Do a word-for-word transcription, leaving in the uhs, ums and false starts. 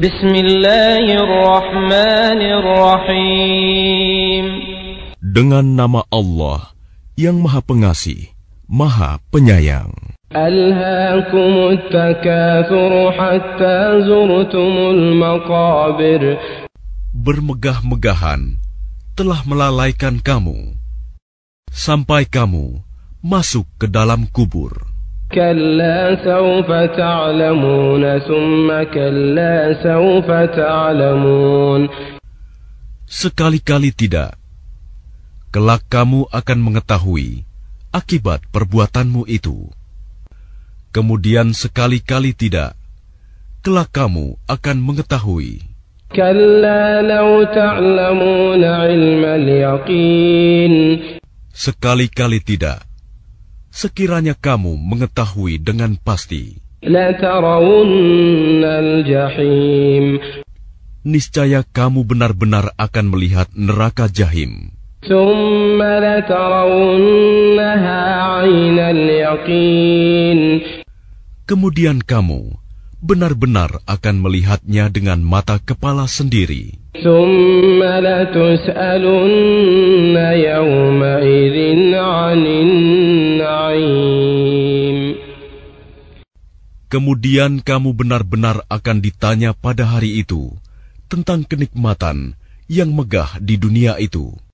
Bismillahirrahmanirrahim. Dengan nama Allah yang Maha Pengasih, Maha Penyayang. Alhaakumut takatsur hatta zurtumul maqabir. Bermegah-megahan telah melalaikan kamu sampai kamu masuk ke dalam kubur. Kalla sawfa ta'lamun, thumma kalla sawfa ta'lamun. Sekali-kali tidak. Kelak kamu akan mengetahui akibat perbuatanmu itu. Kemudian sekali-kali tidak. Kelak kamu akan mengetahui. Kalla law ta'lamuna 'ilmal yaqin. Sekali-kali tidak. Sekiranya kamu mengetahui dengan pasti. La tarawunnal jahim. Niscaya kamu benar-benar akan melihat neraka jahim. Thumma la tarawunnaha 'ainal yaqin. Kemudian kamu benar-benar akan melihatnya dengan mata kepala sendiri. Thumma la tus'alunna yawma idzin 'anin na'im. Kemudian kamu benar-benar akan ditanya pada hari itu tentang kenikmatan yang megah di dunia itu.